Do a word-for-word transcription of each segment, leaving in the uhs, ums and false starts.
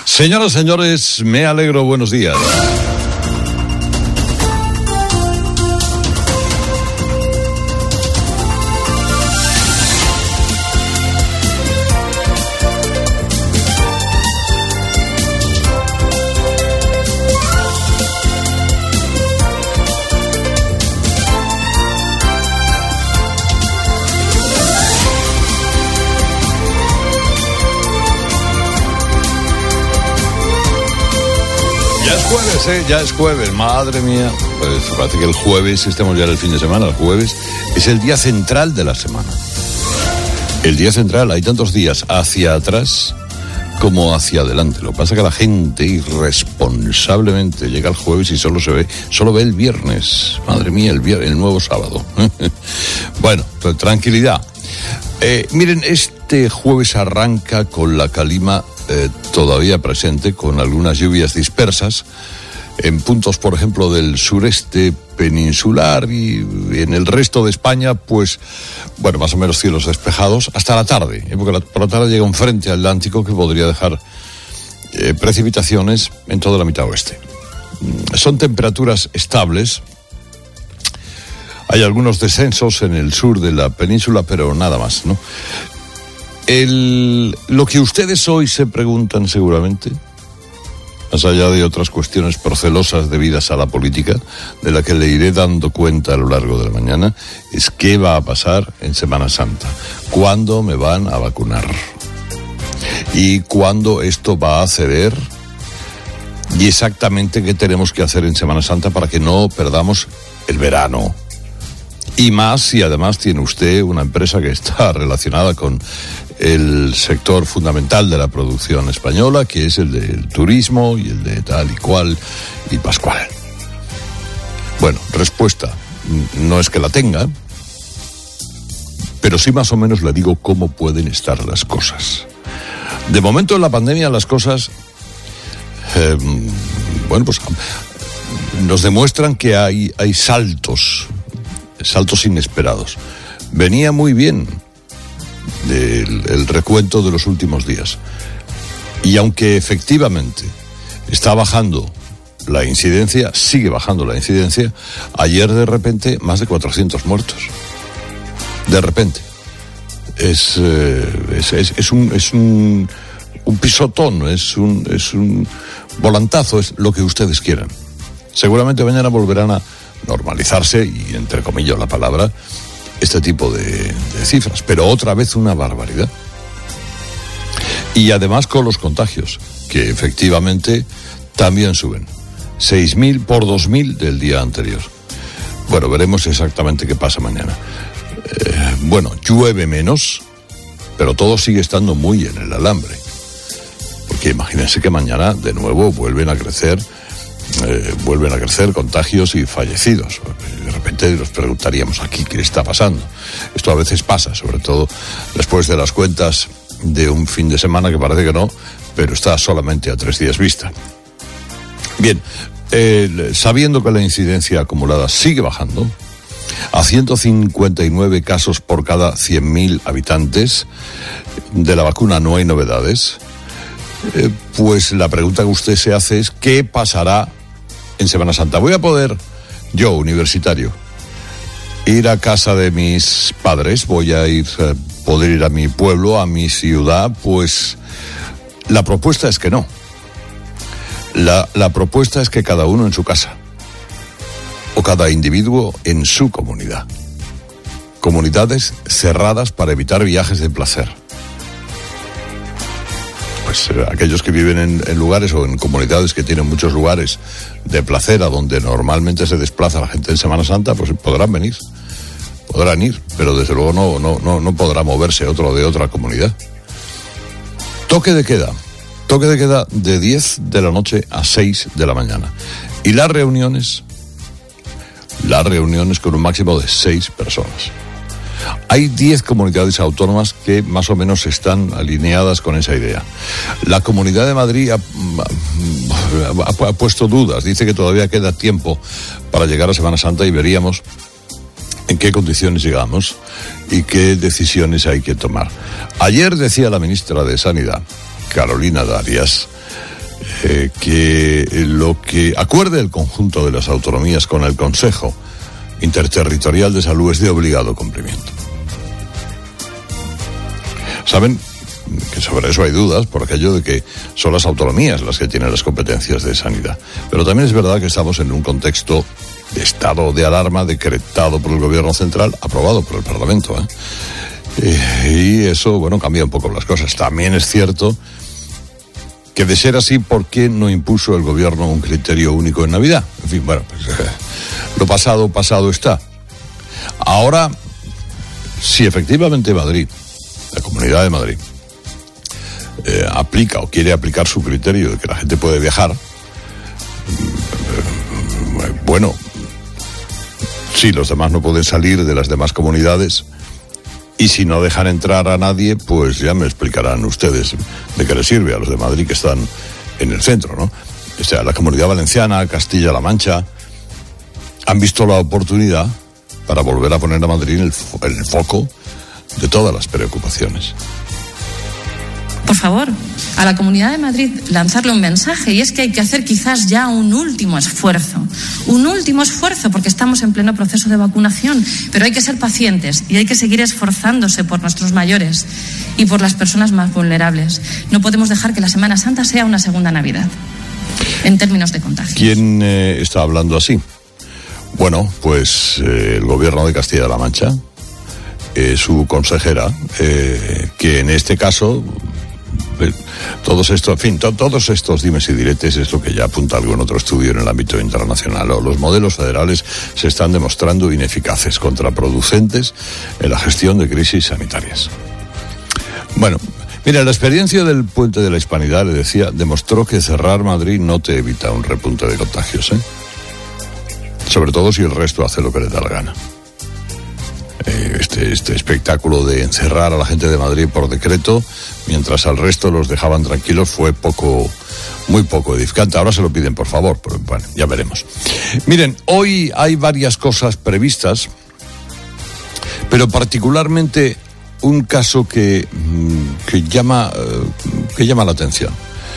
Señoras, señores, me alegro, buenos días. Jueves, ¿eh? Ya es jueves, madre mía. Pues parece que el jueves, estamos ya en el fin de semana, el jueves es el día central de la semana. El día central, hay tantos días hacia atrás como hacia adelante. Lo que pasa es que la gente irresponsablemente llega el jueves y solo se ve, solo ve el viernes. Madre mía, el viernes, el nuevo sábado. Bueno, pues, tranquilidad. Eh, miren, este jueves arranca con la calima Eh, todavía presente, con algunas lluvias dispersas en puntos, por ejemplo, del sureste peninsular, y en el resto de España, pues, bueno, más o menos cielos despejados hasta la tarde, ¿eh? Porque la, por la tarde llega un frente atlántico que podría dejar eh, precipitaciones en toda la mitad oeste. Son temperaturas estables. Hay algunos descensos en el sur de la península, pero nada más, ¿no? El, lo que ustedes hoy se preguntan seguramente, más allá de otras cuestiones procelosas debidas a la política, de la que le iré dando cuenta a lo largo de la mañana, es qué va a pasar en Semana Santa, cuándo me van a vacunar y cuándo esto va a ceder, y exactamente qué tenemos que hacer en Semana Santa para que no perdamos el verano. Y más si además tiene usted una empresa que está relacionada con el sector fundamental de la producción española, que es el del turismo y el de tal y cual y pascual. Bueno, respuesta, no es que la tenga, pero sí más o menos le digo cómo pueden estar las cosas. De momento en la pandemia las cosas, eh, bueno, pues nos demuestran que hay, hay saltos, saltos inesperados. Venía muy bien el, el recuento de los últimos días. Y aunque efectivamente está bajando la incidencia, sigue bajando la incidencia, ayer de repente más de cuatrocientos muertos. De repente. Es, eh, es, es, es un, es un, un pisotón, es un, es un volantazo, es lo que ustedes quieran. Seguramente mañana volverán a normalizarse, y entre comillas la palabra, este tipo de, de cifras, pero otra vez una barbaridad. Y además con los contagios, que efectivamente también suben, seis mil por dos mil del día anterior. Bueno, veremos exactamente qué pasa mañana. Eh, bueno, llueve menos, pero todo sigue estando muy en el alambre, porque imagínense que mañana de nuevo vuelven a crecer Eh, vuelven a crecer contagios y fallecidos. De repente nos preguntaríamos aquí qué está pasando. Esto a veces pasa, sobre todo después de las cuentas de un fin de semana que parece que no, pero está solamente a tres días vista. Bien, eh, sabiendo que la incidencia acumulada sigue bajando a ciento cincuenta y nueve casos por cada cien mil habitantes, de la vacuna no hay novedades. Eh, pues la pregunta que usted se hace es ¿qué pasará en Semana Santa? ¿Voy a poder, yo, universitario, ir a casa de mis padres? ¿Voy a ir, eh, poder ir a mi pueblo, a mi ciudad? Pues la propuesta es que no. La, la propuesta es que cada uno en su casa, o cada individuo en su comunidad. Comunidades cerradas para evitar viajes de placer. Pues eh, aquellos que viven en, en lugares o en comunidades que tienen muchos lugares de placer a donde normalmente se desplaza la gente en Semana Santa, pues podrán venir, podrán ir, pero desde luego no, no, no, no podrá moverse otro de otra comunidad. Toque de queda, toque de queda de diez de la noche a seis de la mañana. Y las reuniones, las reuniones con un máximo de seis personas. Hay diez comunidades autónomas que más o menos están alineadas con esa idea. La Comunidad de Madrid ha, ha, ha puesto dudas, dice que todavía queda tiempo para llegar a Semana Santa y veríamos en qué condiciones llegamos y qué decisiones hay que tomar. Ayer decía la ministra de Sanidad, Carolina Darias, eh, que lo que acuerde el conjunto de las autonomías con el Consejo Interterritorial de Salud es de obligado cumplimiento. Saben que sobre eso hay dudas por aquello de que son las autonomías las que tienen las competencias de sanidad. Pero también es verdad que estamos en un contexto de estado de alarma decretado por el gobierno central, aprobado por el Parlamento, ¿eh? Y eso, bueno, cambia un poco las cosas. También es cierto que de ser así, ¿por qué no impuso el gobierno un criterio único en Navidad? En fin, bueno, pues eh, lo pasado, pasado está. Ahora, si efectivamente Madrid, la Comunidad de Madrid, eh, aplica o quiere aplicar su criterio de que la gente puede viajar, eh, bueno, si los demás no pueden salir de las demás comunidades, y si no dejan entrar a nadie, pues ya me explicarán ustedes de qué les sirve a los de Madrid que están en el centro, ¿no? O sea, la Comunidad Valenciana, Castilla-La Mancha, han visto la oportunidad para volver a poner a Madrid en el, fo- en el foco de todas las preocupaciones. Por favor, a la Comunidad de Madrid lanzarle un mensaje, y es que hay que hacer quizás ya un último esfuerzo, un último esfuerzo porque estamos en pleno proceso de vacunación, pero hay que ser pacientes y hay que seguir esforzándose por nuestros mayores y por las personas más vulnerables. No podemos dejar que la Semana Santa sea una segunda Navidad, en términos de contagio. ¿Quién eh, está hablando así? Bueno, pues eh, el gobierno de Castilla-La Mancha, eh, su consejera, eh, que en este caso... Todos estos, en fin, to, todos estos dimes y diretes es lo que ya apunta algún otro estudio en el ámbito internacional. Los modelos federales se están demostrando ineficaces, contraproducentes en la gestión de crisis sanitarias. Bueno, mira, la experiencia del Puente de la Hispanidad, le decía, demostró que cerrar Madrid no te evita un repunte de contagios, ¿eh? Sobre todo si el resto hace lo que le da la gana. Este, este espectáculo de encerrar a la gente de Madrid por decreto, mientras al resto los dejaban tranquilos, fue poco, muy poco edificante. Ahora se lo piden, por favor, pero bueno, ya veremos. Miren, hoy hay varias cosas previstas, pero particularmente un caso que, que llama, que llama la atención.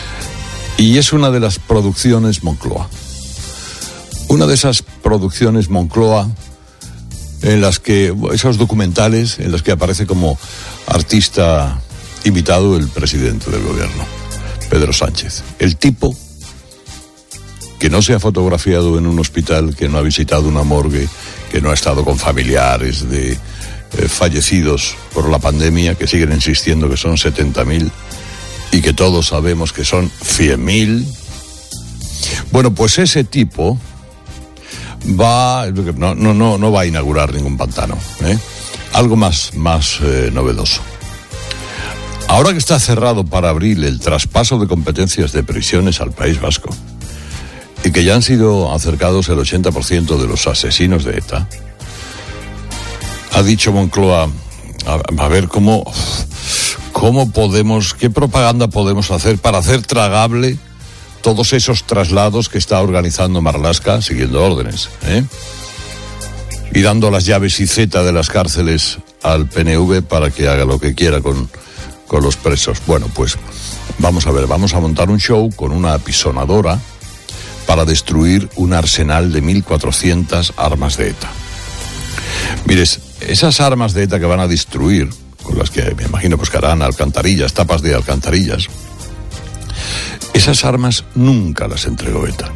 Y es una de las producciones Moncloa. Una de esas producciones Moncloa en las que, esos documentales en los que aparece como artista invitado el presidente del gobierno, Pedro Sánchez. El tipo que no se ha fotografiado en un hospital, que no ha visitado una morgue, que no ha estado con familiares de eh, fallecidos por la pandemia, que siguen insistiendo que son setenta mil y que todos sabemos que son cien mil. Bueno, pues ese tipo va, no, no, no, no va a inaugurar ningún pantano, ¿eh? Algo más, más eh, novedoso. Ahora que está cerrado para abril el traspaso de competencias de prisiones al País Vasco y que ya han sido acercados el ochenta por ciento de los asesinos de ETA, ha dicho Moncloa, a, a ver cómo, cómo podemos, qué propaganda podemos hacer para hacer tragable todos esos traslados que está organizando Marlaska siguiendo órdenes, ¿eh? Y dando las llaves y zeta de las cárceles al P N V para que haga lo que quiera con, con los presos. Bueno, pues vamos a ver, vamos a montar un show con una apisonadora para destruir un arsenal de mil cuatrocientas armas de ETA. Mires, esas armas de ETA que van a destruir, con las que me imagino pues que harán alcantarillas, tapas de alcantarillas, esas armas nunca las entregó ETA.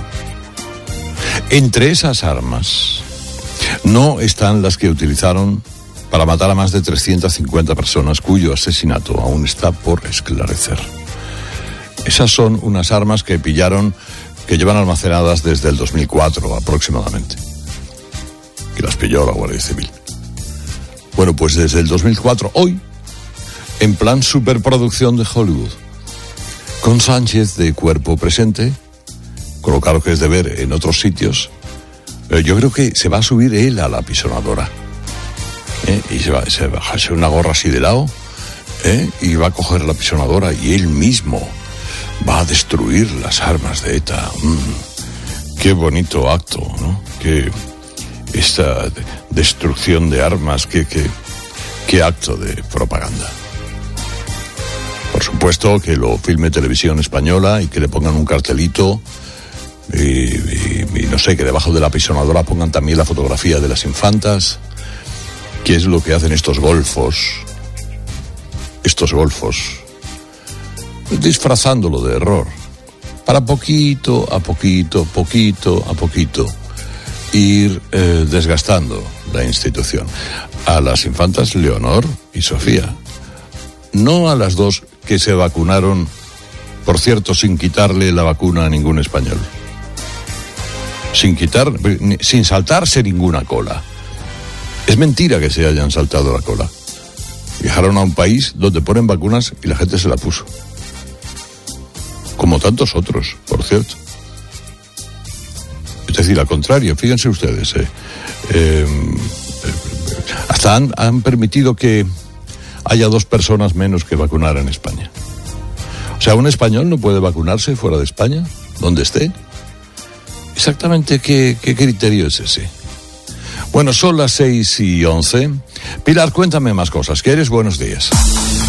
Entre esas armas no están las que utilizaron para matar a más de trescientas cincuenta personas, cuyo asesinato aún está por esclarecer. Esas son unas armas que pillaron, que llevan almacenadas desde el dos mil cuatro aproximadamente, que las pilló la Guardia Civil. Bueno, pues desde el dos mil cuatro, hoy, en plan superproducción de Hollywood, con Sánchez de cuerpo presente, con lo caro que es de ver en otros sitios, eh, yo creo que se va a subir él a la apisonadora, ¿eh? Y se va, se va a bajarse una gorra así de lado, ¿eh? Y va a coger la apisonadora y él mismo va a destruir las armas de ETA. Mm, qué bonito acto, ¿no? Qué, esta destrucción de armas, qué, qué, qué acto de propaganda. Por supuesto. supuesto que lo filme Televisión Española y que le pongan un cartelito y, y, y no sé, que debajo de la apisonadora pongan también la fotografía de las infantas, que es lo que hacen estos golfos, estos golfos, disfrazándolo de error, para poquito a poquito, poquito a poquito, ir eh, desgastando la institución. A las infantas Leonor y Sofía, no a las dos que se vacunaron, por cierto, sin quitarle la vacuna a ningún español, sin quitar, sin saltarse ninguna cola. Es mentira que se hayan saltado la cola. Viajaron a un país donde ponen vacunas y la gente se la puso, como tantos otros, por cierto. Es decir, al contrario, fíjense ustedes, eh, eh, hasta han, han permitido que haya dos personas menos que vacunar en España. O sea, un español no puede vacunarse fuera de España, donde esté. Exactamente qué, qué criterio es ese. Bueno, son las seis y once. Pilar, cuéntame más cosas. ¿Quieres? Buenos días.